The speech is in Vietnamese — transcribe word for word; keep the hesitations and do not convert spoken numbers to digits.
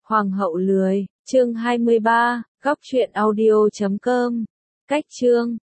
Hoàng hậu lười, chương hai mươi ba, góc truyện audio chấm com. Cách chương